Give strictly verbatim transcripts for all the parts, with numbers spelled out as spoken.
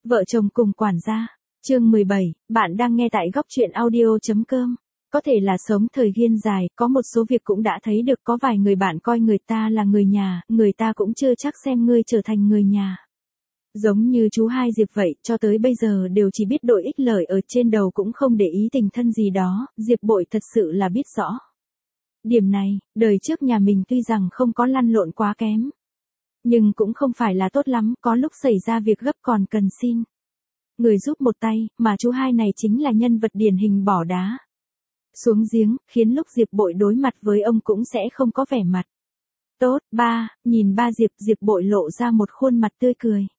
Vợ chồng cùng quản gia. Chương mười bảy, bạn đang nghe tại góc truyện audio.com. Có thể là sống thời gian dài, có một số việc cũng đã thấy được, có vài người bạn coi người ta là người nhà, người ta cũng chưa chắc xem ngươi trở thành người nhà. Giống như chú hai Diệp vậy, cho tới bây giờ đều chỉ biết đội ích lợi ở trên đầu cũng không để ý tình thân gì đó, Diệp Bội thật sự là biết rõ. Điểm này, đời trước nhà mình tuy rằng không có lăn lộn quá kém, nhưng cũng không phải là tốt lắm, có lúc xảy ra việc gấp còn cần xin người giúp một tay, mà chú hai này chính là nhân vật điển hình bỏ đá xuống giếng, khiến lúc Diệp Bội đối mặt với ông cũng sẽ không có vẻ mặt tốt. Ba, nhìn ba Diệp, Diệp Bội lộ ra một khuôn mặt tươi cười.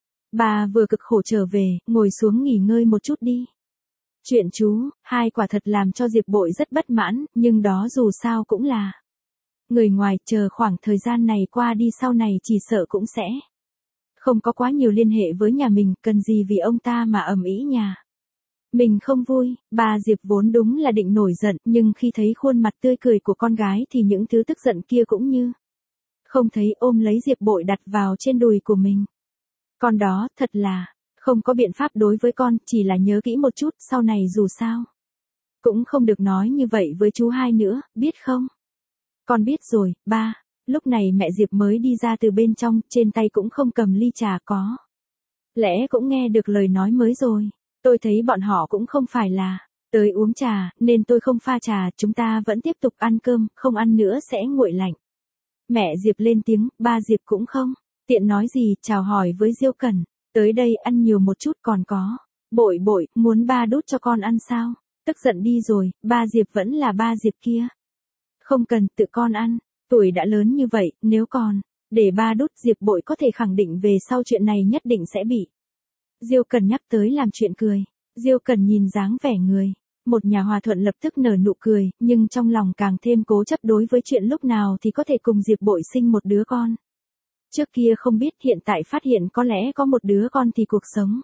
Bà vừa cực khổ trở về, ngồi xuống nghỉ ngơi một chút đi. Chuyện chú hai quả thật làm cho Diệp Bội rất bất mãn, nhưng đó dù sao cũng là người ngoài, chờ khoảng thời gian này qua đi sau này chỉ sợ cũng sẽ không có quá nhiều liên hệ với nhà mình, cần gì vì ông ta mà ầm ĩ nhà mình không vui. Bà Diệp vốn đúng là định nổi giận, nhưng khi thấy khuôn mặt tươi cười của con gái thì những thứ tức giận kia cũng như không thấy, ôm lấy Diệp Bội đặt vào trên đùi của mình. Con đó, thật là không có biện pháp đối với con, chỉ là nhớ kỹ một chút, sau này dù sao cũng không được nói như vậy với chú hai nữa, biết không? Con biết rồi, ba. Lúc này mẹ Diệp mới đi ra từ bên trong, trên tay cũng không cầm ly trà, có lẽ cũng nghe được lời nói mới rồi. Tôi thấy bọn họ cũng không phải là tới uống trà, nên tôi không pha trà, chúng ta vẫn tiếp tục ăn cơm, không ăn nữa sẽ nguội lạnh. Mẹ Diệp lên tiếng, ba Diệp cũng không tiện nói gì, chào hỏi với Diêu Cẩn. Tới đây ăn nhiều một chút, còn có Bội Bội, muốn ba đút cho con ăn sao? Tức giận đi rồi, ba Diệp vẫn là ba Diệp kia. Không cần, tự con ăn, tuổi đã lớn như vậy, nếu còn để ba đút, Diệp Bội có thể khẳng định về sau chuyện này nhất định sẽ bị Diêu Cẩn nhắc tới làm chuyện cười. Diêu Cẩn nhìn dáng vẻ người một nhà hòa thuận lập tức nở nụ cười, nhưng trong lòng càng thêm cố chấp đối với chuyện lúc nào thì có thể cùng Diệp Bội sinh một đứa con. Trước kia không biết, hiện tại phát hiện có lẽ có một đứa con thì cuộc sống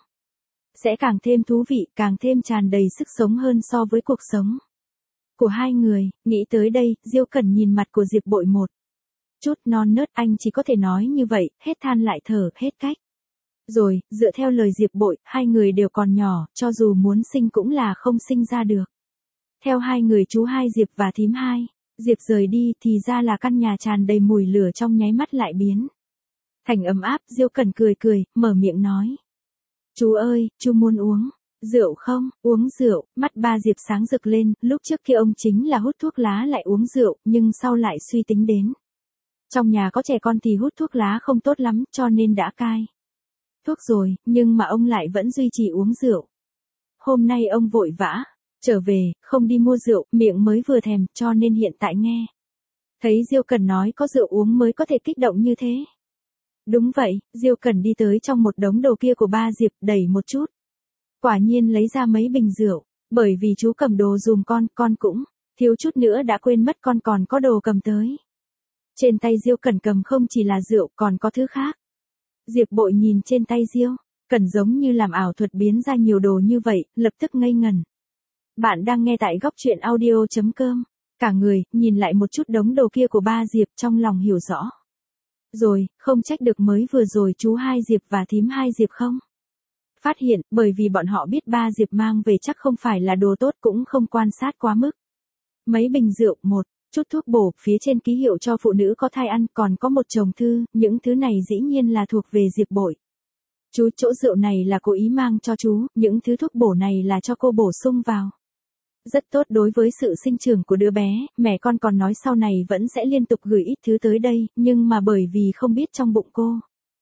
sẽ càng thêm thú vị, càng thêm tràn đầy sức sống hơn so với cuộc sống của hai người. Nghĩ tới đây, Diêu Cẩn nhìn mặt của Diệp Bội một chút non nớt, anh chỉ có thể nói như vậy, hết than lại thở, hết cách. Rồi, dựa theo lời Diệp Bội, hai người đều còn nhỏ, cho dù muốn sinh cũng là không sinh ra được. Theo hai người chú hai Diệp và thím hai Diệp rời đi thì ra là căn nhà tràn đầy mùi lửa trong nháy mắt lại biến thành ấm áp. Diêu Cẩn cười cười, mở miệng nói. Chú ơi, chú muốn uống rượu không? Uống rượu, mắt ba Diệp sáng rực lên, lúc trước kia ông chính là hút thuốc lá lại uống rượu, nhưng sau lại suy tính đến trong nhà có trẻ con thì hút thuốc lá không tốt lắm, cho nên đã cai thuốc rồi, nhưng mà ông lại vẫn duy trì uống rượu. Hôm nay ông vội vã trở về, không đi mua rượu, miệng mới vừa thèm, cho nên hiện tại nghe thấy Diêu Cẩn nói có rượu uống mới có thể kích động như thế. Đúng vậy, Diêu Cẩn đi tới trong một đống đồ kia của ba Diệp, đẩy một chút. Quả nhiên lấy ra mấy bình rượu, bởi vì chú cầm đồ dùm con, con cũng thiếu chút nữa đã quên mất con còn có đồ cầm tới. Trên tay Diêu Cẩn cầm không chỉ là rượu, còn có thứ khác. Diệp Bội nhìn trên tay Diêu Cẩn giống như làm ảo thuật biến ra nhiều đồ như vậy, lập tức ngây ngẩn. Bạn đang nghe tại góc truyện audio.com. Cả người, nhìn lại một chút đống đồ kia của ba Diệp, trong lòng hiểu rõ. Rồi, không trách được mới vừa rồi chú hai Diệp và thím hai Diệp không phát hiện, bởi vì bọn họ biết ba Diệp mang về chắc không phải là đồ tốt, cũng không quan sát quá mức. Mấy bình rượu, một chút thuốc bổ, phía trên ký hiệu cho phụ nữ có thai ăn, còn có một chồng thư, những thứ này dĩ nhiên là thuộc về Diệp Bội. Chú, chỗ rượu này là cố ý mang cho chú, những thứ thuốc bổ này là cho cô bổ sung vào. Rất tốt đối với sự sinh trưởng của đứa bé, mẹ con còn nói sau này vẫn sẽ liên tục gửi ít thứ tới đây, nhưng mà bởi vì không biết trong bụng cô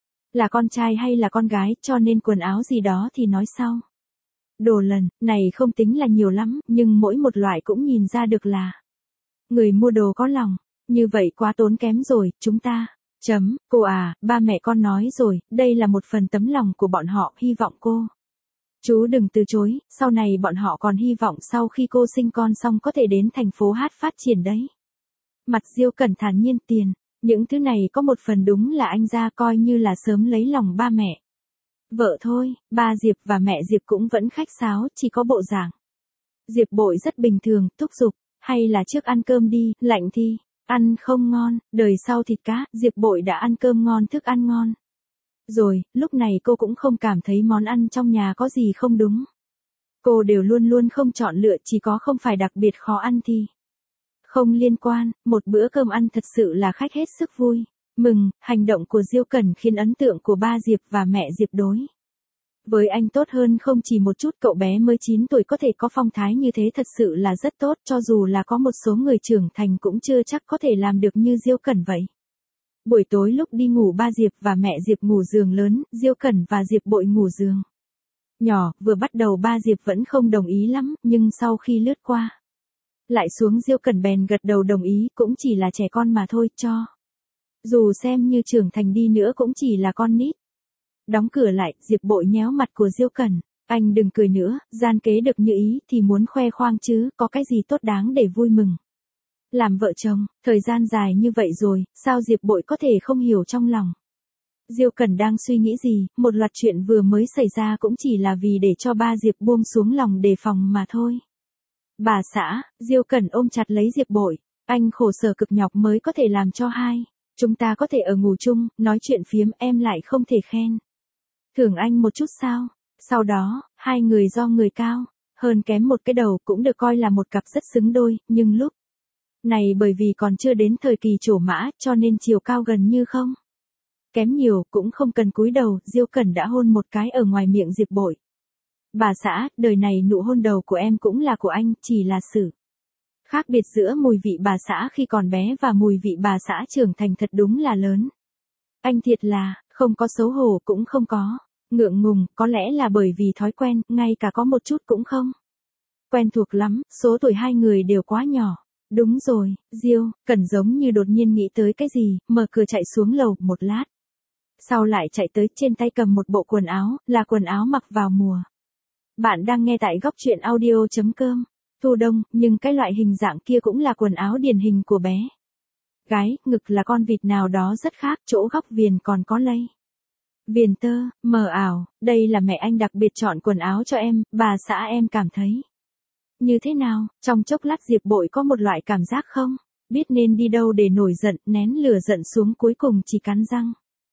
là con trai hay là con gái, cho nên quần áo gì đó thì nói sau. Đồ lần này không tính là nhiều lắm, nhưng mỗi một loại cũng nhìn ra được là người mua đồ có lòng. Như vậy quá tốn kém rồi, chúng ta. Chấm, cô à, ba mẹ con nói rồi, đây là một phần tấm lòng của bọn họ, hy vọng cô chú đừng từ chối, sau này bọn họ còn hy vọng sau khi cô sinh con xong có thể đến thành phố hát phát triển đấy. Mặt Diêu Cẩn thản nhiên, tiền, những thứ này có một phần đúng là anh ra coi như là sớm lấy lòng ba mẹ vợ thôi. Ba Diệp và mẹ Diệp cũng vẫn khách sáo, chỉ có bộ dạng Diệp Bội rất bình thường, thúc giục, hay là trước ăn cơm đi, lạnh thì ăn không ngon, đời sau thịt cá. Diệp Bội đã ăn cơm ngon, thức ăn ngon Rồi, lúc này cô cũng không cảm thấy món ăn trong nhà có gì không đúng. Cô đều luôn luôn không chọn lựa, chỉ có không phải đặc biệt khó ăn thì không liên quan, một bữa cơm ăn thật sự là khách hết sức vui. Mừng, hành động của Diêu Cẩn khiến ấn tượng của ba Diệp và mẹ Diệp đối với anh tốt hơn không chỉ một chút. Cậu bé mới chín tuổi có thể có phong thái như thế thật sự là rất tốt, cho dù là có một số người trưởng thành cũng chưa chắc có thể làm được như Diêu Cẩn vậy. Buổi tối lúc đi ngủ ba Diệp và mẹ Diệp ngủ giường lớn, Diêu Cẩn và Diệp Bội ngủ giường nhỏ. Vừa bắt đầu ba Diệp vẫn không đồng ý lắm, nhưng sau khi lướt qua lại xuống, Diêu Cẩn bèn gật đầu đồng ý, cũng chỉ là trẻ con mà thôi, cho dù xem như trưởng thành đi nữa cũng chỉ là con nít. Đóng cửa lại, Diệp Bội nhéo mặt của Diêu Cẩn, anh đừng cười nữa, gian kế được như ý thì muốn khoe khoang chứ, có cái gì tốt đáng để vui mừng. Làm vợ chồng, thời gian dài như vậy rồi, sao Diệp Bội có thể không hiểu trong lòng. Diêu Cẩn đang suy nghĩ gì, một loạt chuyện vừa mới xảy ra cũng chỉ là vì để cho ba Diệp buông xuống lòng đề phòng mà thôi. Bà xã, Diêu Cẩn ôm chặt lấy Diệp Bội, anh khổ sở cực nhọc mới có thể làm cho hai chúng ta có thể ở ngủ chung, nói chuyện phiếm, em lại không thể khen thưởng anh một chút sao. Sau đó, hai người do người cao hơn kém một cái đầu cũng được coi là một cặp rất xứng đôi, nhưng lúc này bởi vì còn chưa đến thời kỳ trổ mã, cho nên chiều cao gần như không kém nhiều, cũng không cần cúi đầu, Diêu Cẩn đã hôn một cái ở ngoài miệng Diệp Bội. Bà xã, đời này nụ hôn đầu của em cũng là của anh, chỉ là sự khác biệt giữa mùi vị bà xã khi còn bé và mùi vị bà xã trưởng thành thật đúng là lớn. Anh thiệt là, không có xấu hổ cũng không có ngượng ngùng, có lẽ là bởi vì thói quen, ngay cả có một chút cũng không quen thuộc lắm, số tuổi hai người đều quá nhỏ. Đúng rồi, Diêu Cẩn giống như đột nhiên nghĩ tới cái gì, mở cửa chạy xuống lầu, một lát sau lại chạy tới, trên tay cầm một bộ quần áo, là quần áo mặc vào mùa. Bạn đang nghe tại góc truyện audio chấm com. Thu đông, nhưng cái loại hình dạng kia cũng là quần áo điển hình của bé gái, ngực là con vịt nào đó rất khác, chỗ góc viền còn có lây viền tơ, mờ ảo. Đây là mẹ anh đặc biệt chọn quần áo cho em, bà xã em cảm thấy như thế nào? Trong chốc lát Diệp Bội có một loại cảm giác không biết nên đi đâu để nổi giận, nén lửa giận xuống, cuối cùng chỉ cắn răng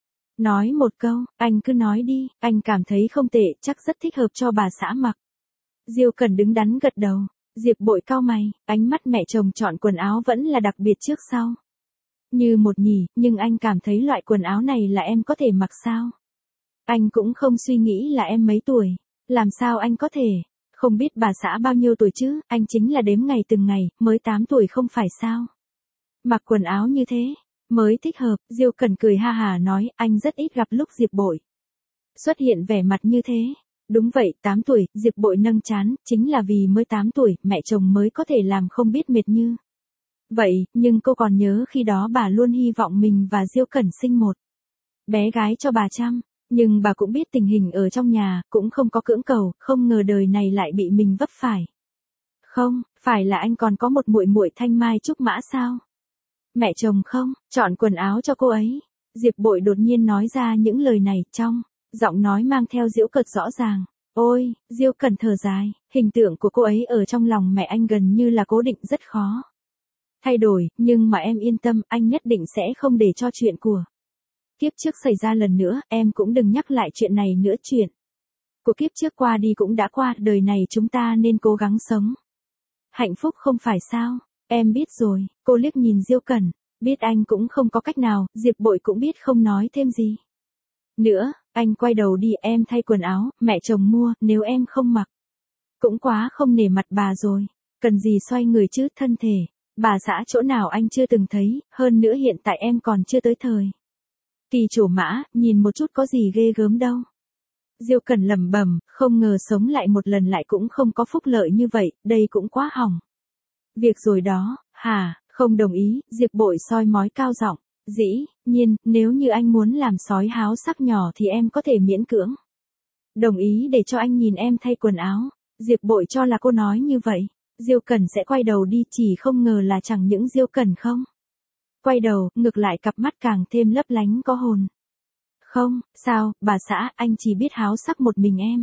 nói một câu, anh cứ nói đi, anh cảm thấy không tệ, chắc rất thích hợp cho bà xã mặc. Diêu Cẩn đứng đắn gật đầu. Diệp Bội cau mày, ánh mắt mẹ chồng chọn quần áo vẫn là đặc biệt trước sau như một nhỉ, nhưng anh cảm thấy loại quần áo này là em có thể mặc sao? Anh cũng không suy nghĩ là em mấy tuổi, làm sao anh có thể không biết bà xã bao nhiêu tuổi chứ, anh chính là đếm ngày từng ngày, mới tám tuổi không phải sao? Mặc quần áo như thế mới thích hợp. Diêu Cẩn cười ha hà nói, anh rất ít gặp lúc Diệp Bội xuất hiện vẻ mặt như thế. Đúng vậy, tám tuổi, Diệp Bội nâng trán, chính là vì mới tám tuổi, mẹ chồng mới có thể làm không biết mệt như vậy, nhưng cô còn nhớ khi đó bà luôn hy vọng mình và Diêu Cẩn sinh một bé gái cho bà chăm, nhưng bà cũng biết tình hình ở trong nhà, cũng không có cưỡng cầu, không ngờ đời này lại bị mình vấp phải. Không, phải là anh còn có một muội muội thanh mai trúc mã sao? Mẹ chồng không chọn quần áo cho cô ấy. Diệp Bội đột nhiên nói ra những lời này, trong giọng nói mang theo giễu cợt rõ ràng. Ôi, Diêu Cẩn thở dài, hình tượng của cô ấy ở trong lòng mẹ anh gần như là cố định, rất khó thay đổi, nhưng mà em yên tâm, anh nhất định sẽ không để cho chuyện của kiếp trước xảy ra lần nữa, em cũng đừng nhắc lại chuyện này nữa, chuyện của kiếp trước qua đi cũng đã qua, đời này chúng ta nên cố gắng sống hạnh phúc không phải sao? Em biết rồi. Cô liếc nhìn Diêu Cẩn, biết anh cũng không có cách nào, Diệp Bội cũng biết không nói thêm gì nữa. Anh quay đầu đi, em thay quần áo, mẹ chồng mua, nếu em không mặc cũng quá không nể mặt bà rồi. Cần gì xoay người chứ, thân thể bà xã chỗ nào anh chưa từng thấy, hơn nữa hiện tại em còn chưa tới thời kỳ trổ mã, nhìn một chút có gì ghê gớm đâu. Diêu Cẩn lẩm bẩm, không ngờ sống lại một lần lại cũng không có phúc lợi như vậy, đây cũng quá hỏng việc rồi đó. Hả? Không đồng ý. Diệp Bội soi mói cao giọng. Dĩ nhiên, nếu như anh muốn làm sói háo sắc nhỏ thì em có thể miễn cưỡng đồng ý để cho anh nhìn em thay quần áo. Diệp Bội cho là cô nói như vậy Diêu Cẩn sẽ quay đầu đi, chỉ không ngờ là chẳng những Diêu Cẩn không quay đầu, ngược lại cặp mắt càng thêm lấp lánh có hồn. Không, sao, bà xã, anh chỉ biết háo sắc một mình em.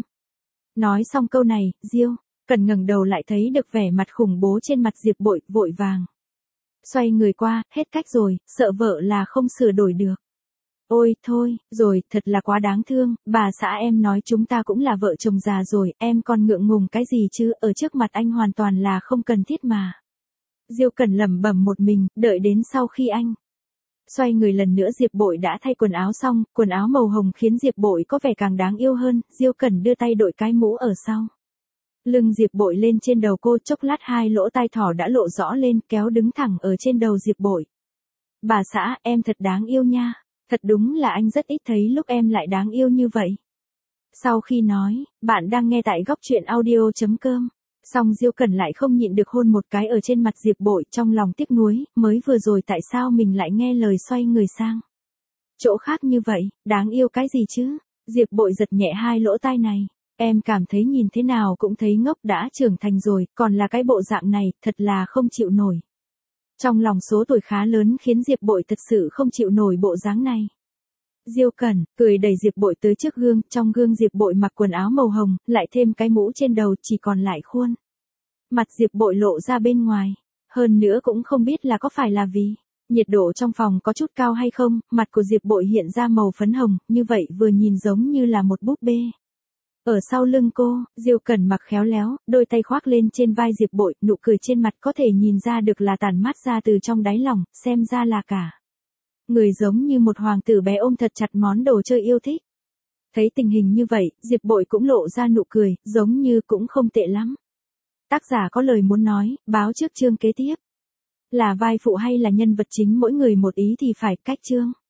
Nói xong câu này, Diêu Cẩn ngẩng đầu lại thấy được vẻ mặt khủng bố trên mặt Diệp Bội, vội vàng xoay người qua, hết cách rồi, sợ vợ là không sửa đổi được. Ôi thôi, rồi, thật là quá đáng thương, bà xã em nói chúng ta cũng là vợ chồng già rồi, em còn ngượng ngùng cái gì chứ, ở trước mặt anh hoàn toàn là không cần thiết mà. Diêu Cẩn lẩm bẩm một mình, đợi đến sau khi anh xoay người lần nữa Diệp Bội đã thay quần áo xong, quần áo màu hồng khiến Diệp Bội có vẻ càng đáng yêu hơn, Diêu Cẩn đưa tay đội cái mũ ở sau. Lưng Diệp Bội lên trên đầu cô, chốc lát hai lỗ tai thỏ đã lộ rõ lên, kéo đứng thẳng ở trên đầu Diệp Bội. Bà xã, em thật đáng yêu nha. Thật đúng là anh rất ít thấy lúc em lại đáng yêu như vậy. Sau khi nói, bạn đang nghe tại góc truyện audio.com. Xong Diêu Cẩn lại không nhịn được hôn một cái ở trên mặt Diệp Bội, trong lòng tiếc nuối, mới vừa rồi tại sao mình lại nghe lời xoay người sang chỗ khác như vậy, đáng yêu cái gì chứ? Diệp Bội giật nhẹ hai lỗ tai này. Em cảm thấy nhìn thế nào cũng thấy ngốc, đã trưởng thành rồi, còn là cái bộ dạng này, thật là không chịu nổi. Trong lòng số tuổi khá lớn khiến Diệp Bội thật sự không chịu nổi bộ dáng này. Diêu Cẩn cười đẩy Diệp Bội tới trước gương, trong gương Diệp Bội mặc quần áo màu hồng, lại thêm cái mũ trên đầu, chỉ còn lại khuôn mặt Diệp Bội lộ ra bên ngoài. Hơn nữa cũng không biết là có phải là vì nhiệt độ trong phòng có chút cao hay không, mặt của Diệp Bội hiện ra màu phấn hồng, như vậy vừa nhìn giống như là một búp bê. Ở sau lưng cô, Diêu Cẩn mặc khéo léo, đôi tay khoác lên trên vai Diệp Bội, nụ cười trên mặt có thể nhìn ra được là tản mát ra từ trong đáy lòng, xem ra là cả người giống như một hoàng tử bé ôm thật chặt món đồ chơi yêu thích. Thấy tình hình như vậy, Diệp Bội cũng lộ ra nụ cười, giống như cũng không tệ lắm. Tác giả có lời muốn nói, báo trước chương kế tiếp. Là vai phụ hay là nhân vật chính mỗi người một ý thì phải, cách chương.